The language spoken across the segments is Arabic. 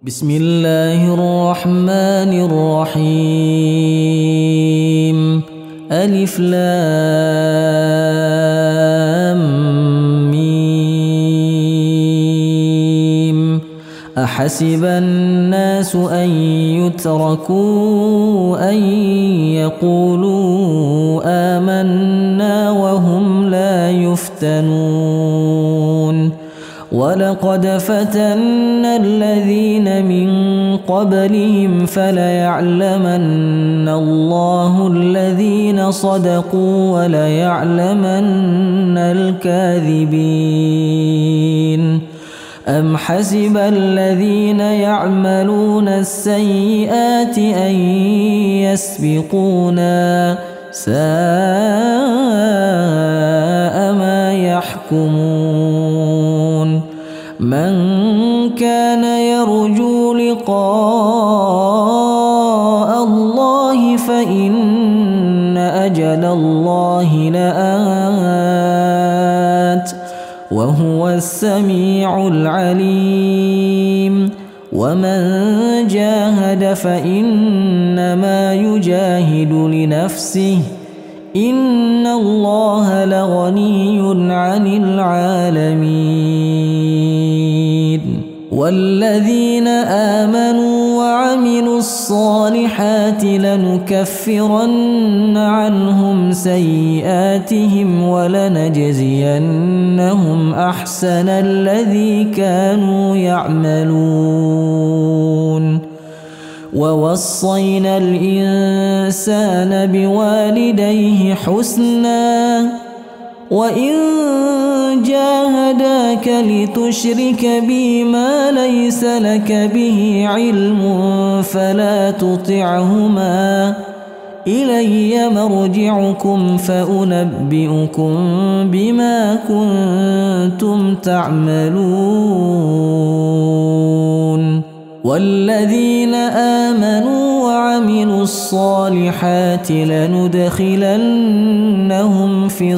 بسم الله الرحمن الرحيم ألف لام ميم أحسب الناس أن يتركوا أن يقولوا آمنا وهم لا يفتنون ولقد فتنا الذين من قبلهم فليعلمن الله الذين صدقوا وليعلمن الكاذبين أم حسب الذين يعملون السيئات أن يسبقونا ساء ما يحكمون من كان يرجو لقاء الله فإن أجل الله لآت وهو السميع العليم ومن جاهد فإنما يجاهد لنفسه إن الله لغني عن العالمين والذين آمنوا وعملوا الصالحات لنكفرن عنهم سيئاتهم ولنجزينهم أحسن الذي كانوا يعملون ووصينا الإنسان بوالديه حسنا وإن جاهداك لتشرك بي ما ليس لك به علم فلا تطعهما إلي مرجعكم فأنبئكم بما كنتم تعملون والذين آمنوا وعملوا الصالحات لندخلنهم في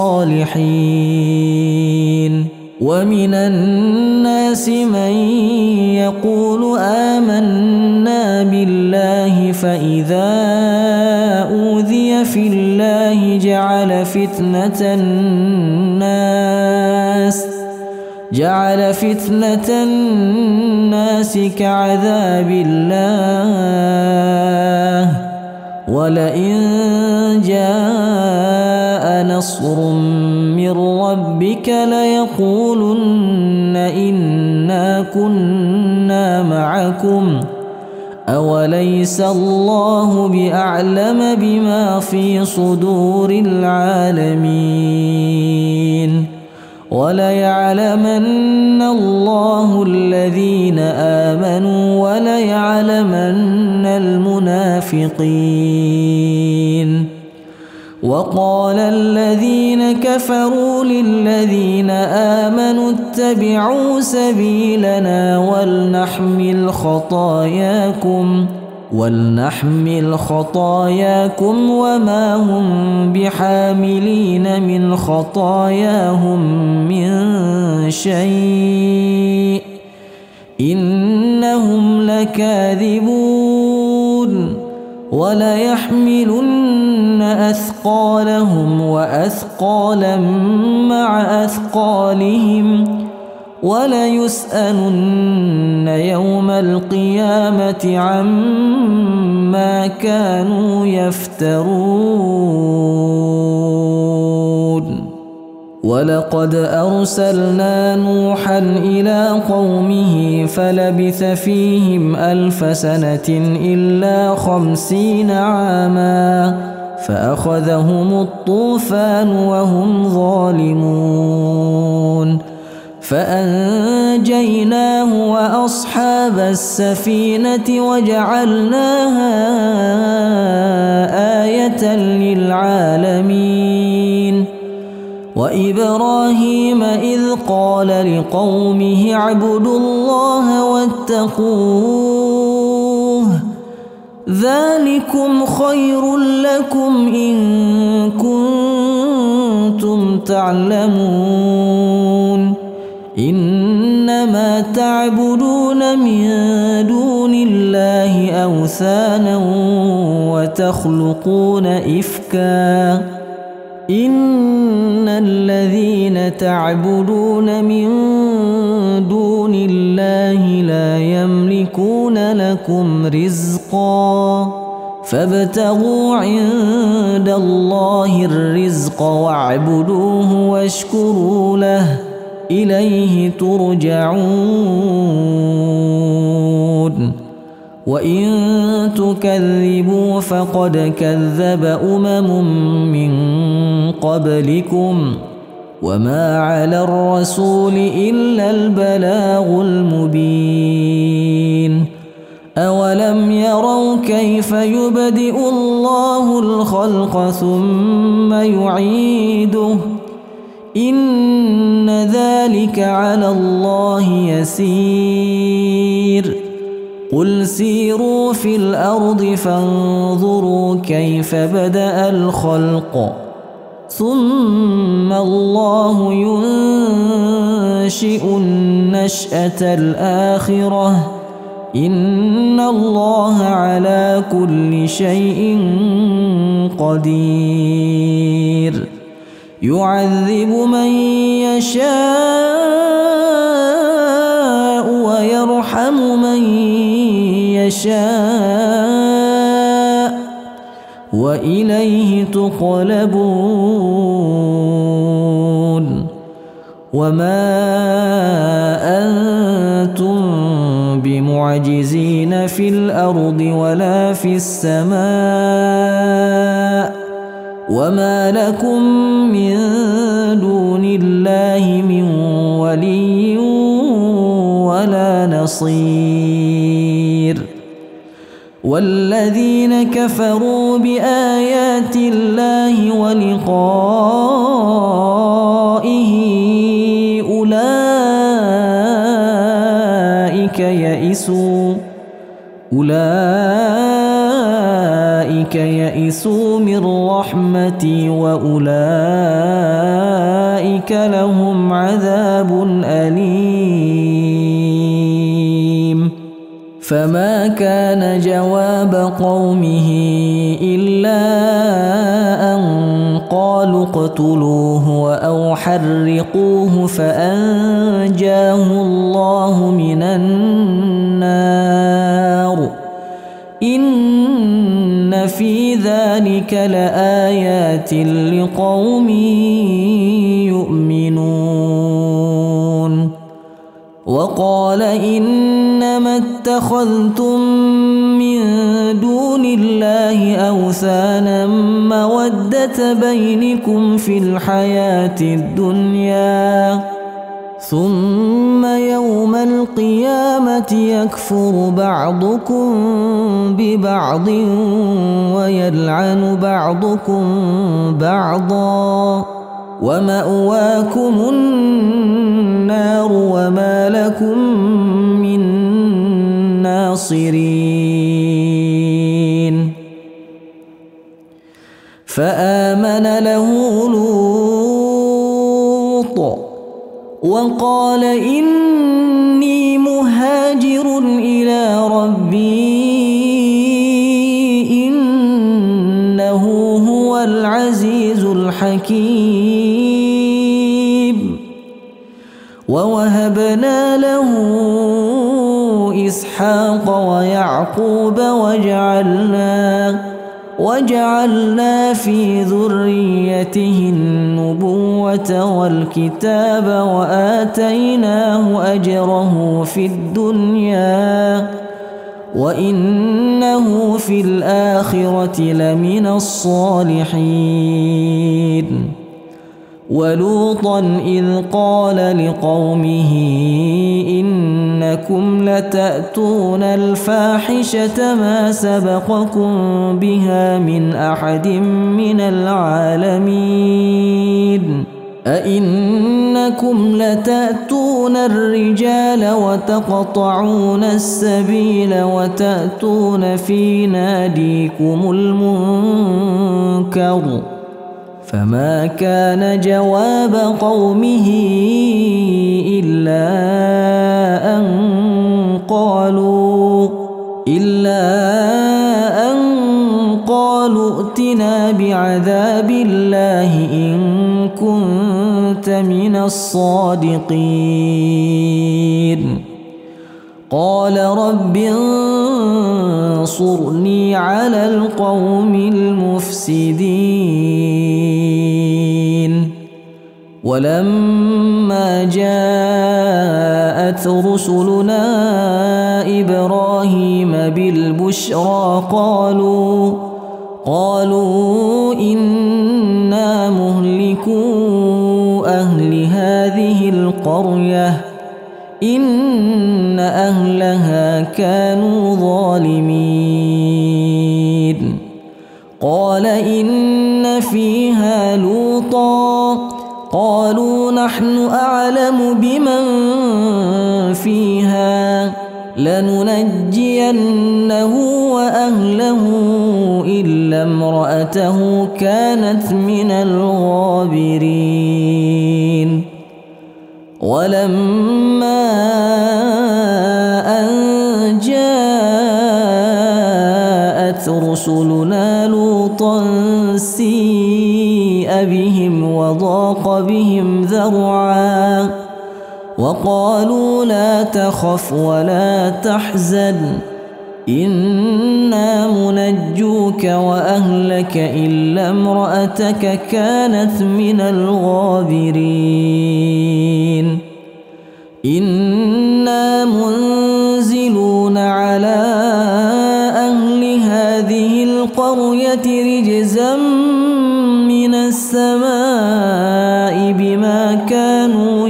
الصالحين ومن الناس من يقول آمنا بالله فإذا أوذي في الله جعل فتنة الناس كعذاب الله ولئن جاء نصر من ربك ليقولن إنا كنا معكم أوليس الله بأعلم بما في صدور العالمين وليعلمن الله الذين آمنوا وليعلمن المنافقين وقال الذين كفروا للذين آمنوا اتبعوا سبيلنا ولنحمل خطاياكم وما هم بحاملين من خطاياهم من شيء إنهم لكاذبون وليحملن أثقالهم وأثقالا مع أثقالهم وليسألن يوم القيامة عما كانوا يفترون ولقد أرسلنا نوحا إلى قومه فلبث فيهم 1000 سنة إلا 50 عاما فأخذهم الطوفان وهم ظالمون فأنجيناه وأصحاب السفينة وجعلناها آية للعالمين وإبراهيم إذ قال لقومه اعبدوا الله واتقوه ذلكم خير لكم إن كنتم تعلمون إنما تعبدون من دون الله أوثانا وتخلقون إفكا إن الذين تعبدون من دون الله لا يملكون لكم رزقا فابتغوا عند الله الرزق واعبدوه واشكروا له إليه ترجعون وإن تكذبوا فقد كذب من قبلكم وما على الرسول إلا البلاغ المبين أولم يروا كيف يبدئ الله الخلق ثم يعيده إن ذلك على الله يسير قل سيروا في الأرض فانظروا كيف بدأ الخلق ثم الله ينشئ النشأة الآخرة إن الله على كل شيء قدير يعذب من يشاء ويرحم من يشاء وإليه تقلبون وما أنتم بمعجزين في الأرض ولا في السماء وما لكم من دون الله من ولي ولا نصير والذين كفروا بآيات الله ولقائه أولئك يئسوا من رحمتي وأولئك لهم عذاب أليم فما كان جواب قومه إلا أن قالوا اقتلوه أو حرقوه فأنجاه الله من النار إن في ذلك لآيات لقوم يؤمنون وقال إنما اتخذتم من دون الله أوثانا مودة بينكم في الحياة الدنيا ثم يوم القيامة يكفر بعضكم ببعض ويلعن بعضكم بعضا ومأواكم النار وما لكم من ناصرين فآمن له لوط وقال إني مهاجر إلى ربي إنه هو العزيز الحكيم ووهبنا له إسحاق ويعقوب وجعلنا في ذريته النبوة والكتاب وآتيناه أجره في الدنيا وإنه في الآخرة لمن الصالحين ولوطا إذ قال لقومه إنكم لتأتون الفاحشة ما سبقكم بها من أحد من العالمين أئنكم لتأتون الرجال وتقطعون السبيل وتأتون في ناديكم المنكر فما كان جواب قومه إلا أن قالوا ائتنا بعذاب الله إن كنت من الصادقين. قال رب انصرني على القوم المفسدين. ولما جاءت رسلنا إبراهيم بالبشرى قالوا إنا مهلكو أهل هذه القرية إن أهلها كانوا ظالمين. قال إن فيها لوطا قالوا نحن أعلم بمن فيها لننجينه وأهله إلا امرأته كانت من الغابرين. ولما أن جاءت رسلنا لوطا سيء بهم وضاق بهم ذرعا وقالوا لا تخف ولا تحزن إنا منجوك وأهلك إلا امرأتك كانت من الغابرين. إنا منزلون على أهل هذه القرية رجزا من السماء بما كانوا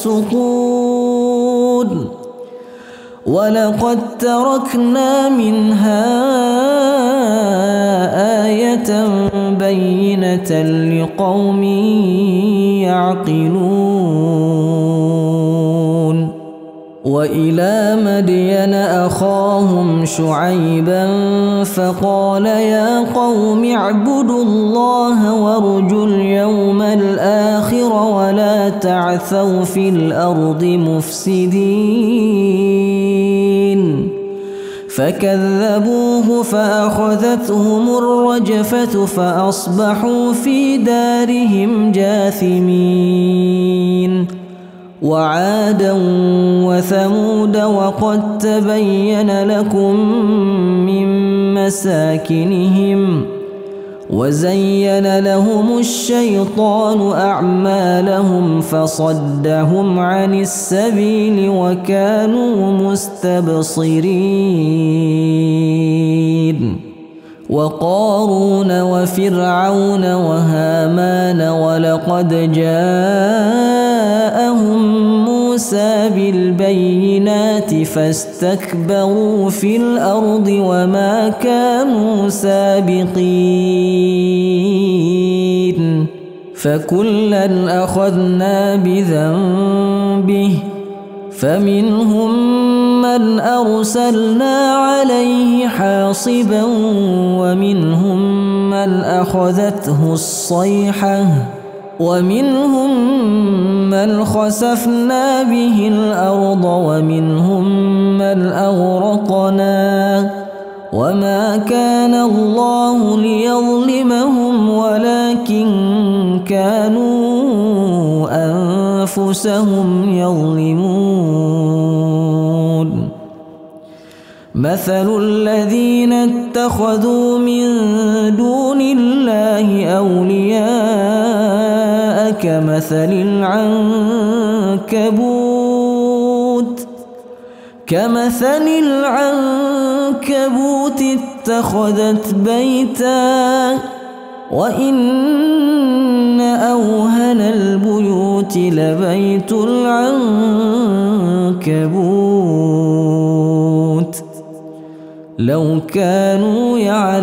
يفسقون. ولقد تركنا منها آية بينة لقوم يعقلون. وإلى مدين أخاهم شعيبا فقال يا قوم اعبدوا الله وارجوا اليوم الآخر ولا تعثوا في الأرض مفسدين. فكذبوه فأخذتهم الرجفة فأصبحوا في دارهم جاثمين. وعادا وثمود وقد تبين لكم من مساكنهم وزين لهم الشيطان أعمالهم فصدهم عن السبيل وكانوا مستبصرين. وقارون وفرعون وهامان ولقد جاءهم موسى بالبينات فاستكبروا في الأرض وما كانوا سابقين. فكلا أخذنا بذنبه فمنهم من أرسلنا عليه حاصبا ومنهم من أخذته الصيحة ومنهم من خسفنا به الأرض ومنهم من أغرقنا. وما كان الله ليظلمهم ولكن كانوا أنفسهم يظلمون. مثل الذين اتخذوا من دون الله أولياء كمثل العنكبوت اتخذت بيتا وإن أوهن البيوت لبيت العنكبوت لو كانوا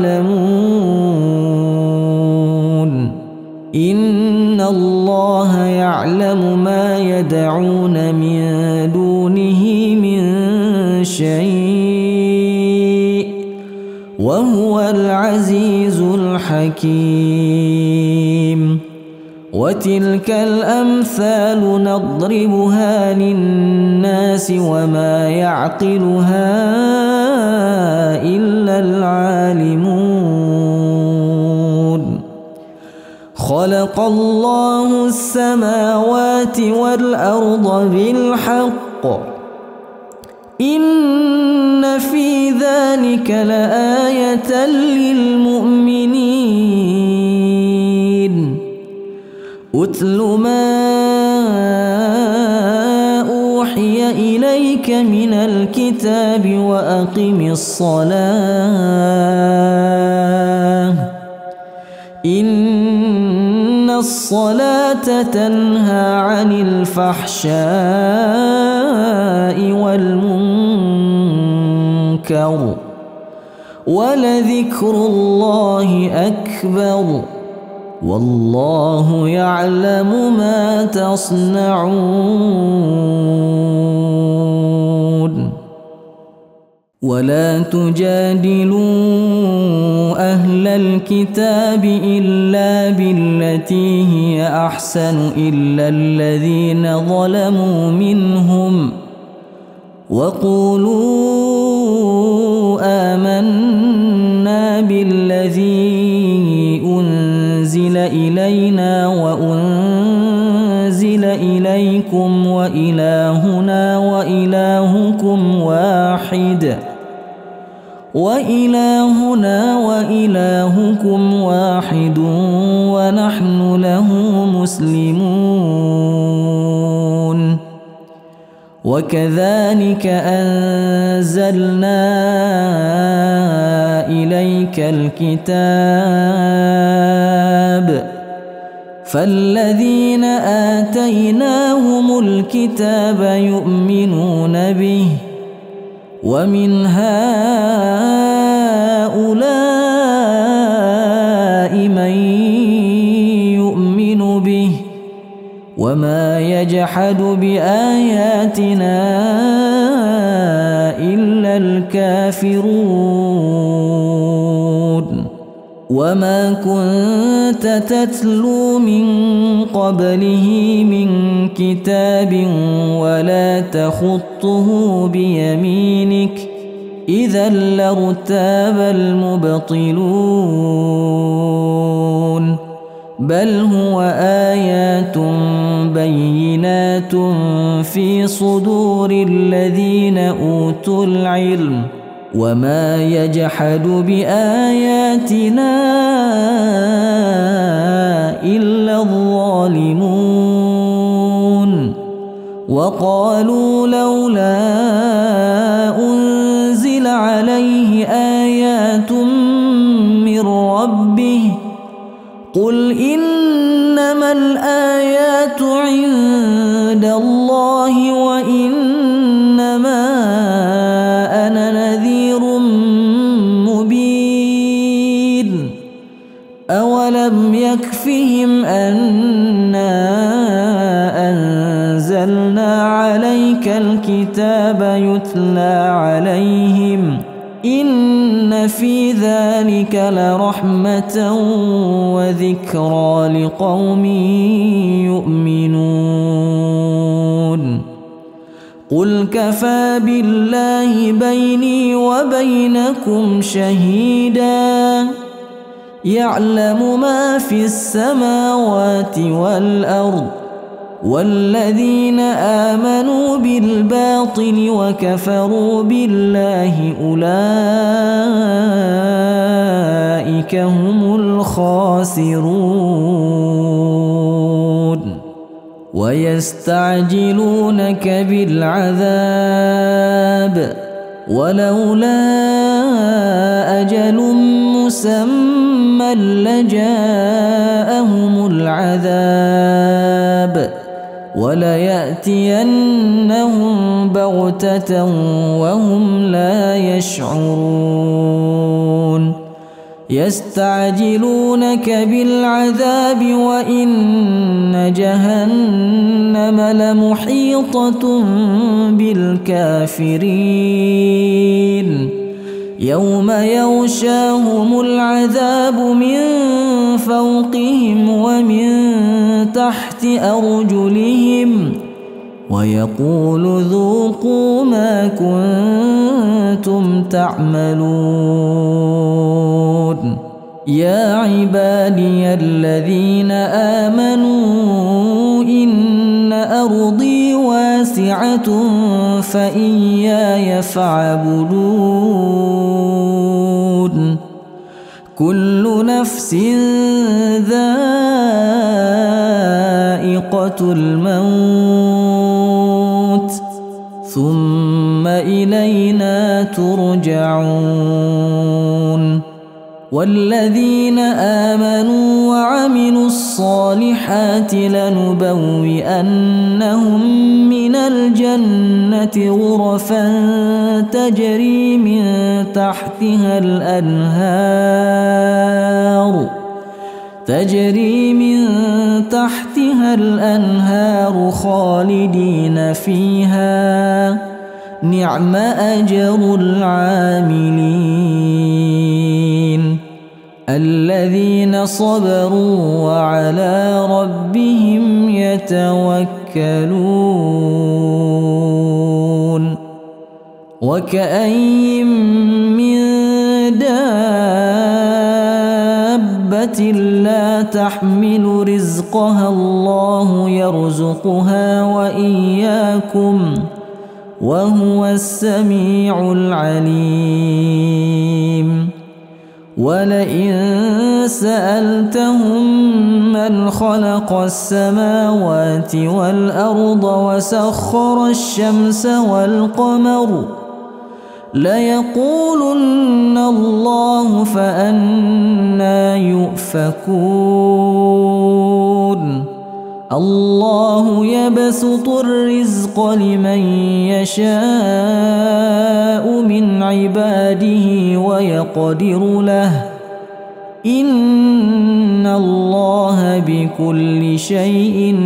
يعلمون. إن الله يعلم ما يدعون من دونه من شيء وهو العزيز الحكيم. وتلك الأمثال نضربها للناس وما يعقلها إلا العالمون. خلق الله السماوات والأرض بالحق إن في ذلك لآية للمؤمنين. أتل ما أوحي إليك من الكتاب وأقم الصلاة إن الصلاة تنهى عن الفحشاء والمنكر ولذكر الله أكبر والله يعلم ما تصنعون. ولا تجادلوا أهل الكتاب إلا بالتي هي أحسن إلا الذين ظلموا منهم وقولوا آمنا بالذي أنزل إلينا وأنزل إليكم وإلهنا وإلهكم واحد ونحن له مسلمون. وكذلك أنزلنا إليك الكتاب فالذين آتيناهم الكتاب يؤمنون به ومن هؤلاء من يؤمن به وما يجحد بآياتنا إلا الكافرون. وما كنت تتلو من قبله من كتاب ولا تخطه بيمينك إذا لارتاب المبطلون. بل هو آيات بينات في صدور الذين أوتوا العلم وما يجحد بآياتنا إلا الظالمون. وقالوا لولا أنزل عليه آيات من ربه قل إنما الآيات عند الله وإنما أنا نذير مبين. أولم يكفهم أنا أنزلنا عليك الكتاب يتلى عليهم إن في ذلك لرحمة وذكرى لقوم يؤمنون. قل كفى بالله بيني وبينكم شهيدا يعلم ما في السماوات والأرض والذين آمنوا بالباطل وكفروا بالله أولئك هم الخاسرون. ويستعجلونك بالعذاب ولولا أجل مسمى لجاءهم العذاب وليأتينهم بغتة وهم لا يشعرون. يستعجلونك بالعذاب وإن جهنم لمحيطة بالكافرين يوم يغشاهم العذاب من فوقهم ومن تحت أرجلهم ويقول ذوقوا ما كنتم تعملون يا عبادي الذين آمنوا إن أرضي واسعة فإياي فاعبدون كل نفس ذائقة الموت ثم إلينا ترجعون والذين آمنوا وعملوا الصالحات لنبوئنهم من الجنة غرفا تجري من تحتها الأنهار خالدين فيها نعم أجر العاملين الذين صبروا وعلى ربهم يتوكلون وكأين من دابة لا تحمل رزقها الله يرزقها وإياكم وهو السميع العليم ولئن سألتهم من خلق السماوات والأرض وسخر الشمس والقمر ليقولن الله فأنى يؤفكون الله يبسط الرزق لمن يشاء من عباده ويقدر له إن الله بكل شيء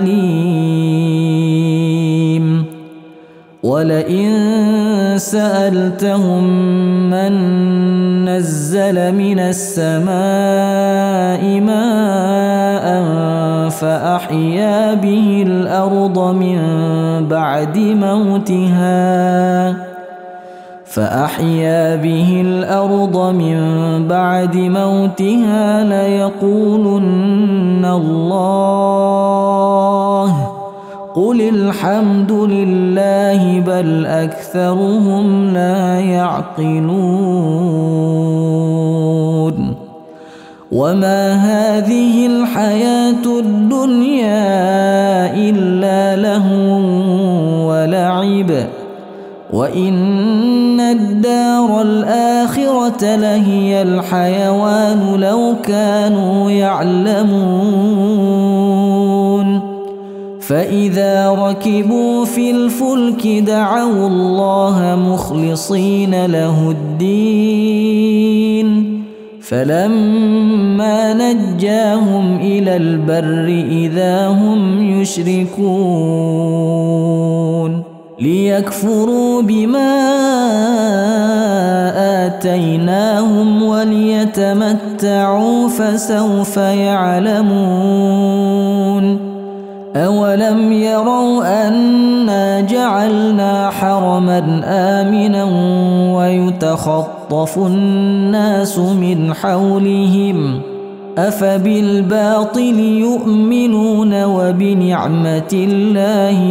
عليم ولئن سألتهم من نزل من السماء ماء فأحيا به الأرض من بعد موتها ليقولن الله قل الحمد لله بل أكثرهم لا يعقلون وما هذه الحياة الدنيا إلا لهو ولعب وإن الدار الآخرة لهي الحيوان لو كانوا يعلمون فإذا ركبوا في الفلك دعوا الله مخلصين له الدين فلما نجاهم إلى البر إذا هم يشركون ليكفروا بما آتيناهم وليتمتعوا فسوف يعلمون أولم يروا أنا جعلنا حرما آمنا ويتخطف الناس من حولهم أفبالباطل يؤمنون وبنعمة الله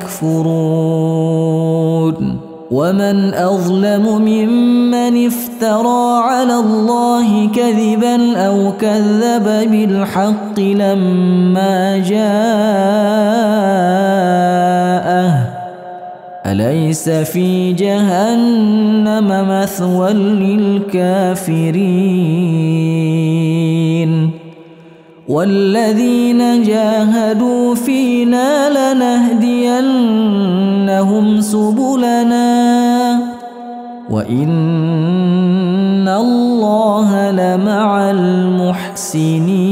يكفرون ومن أظلم ممن افترى على الله كذبا أو كذب بالحق لما جاءه أليس في جهنم مثوى للكافرين والذين جاهدوا فينا لنهدينهم سبلنا وإن الله لمع المحسنين.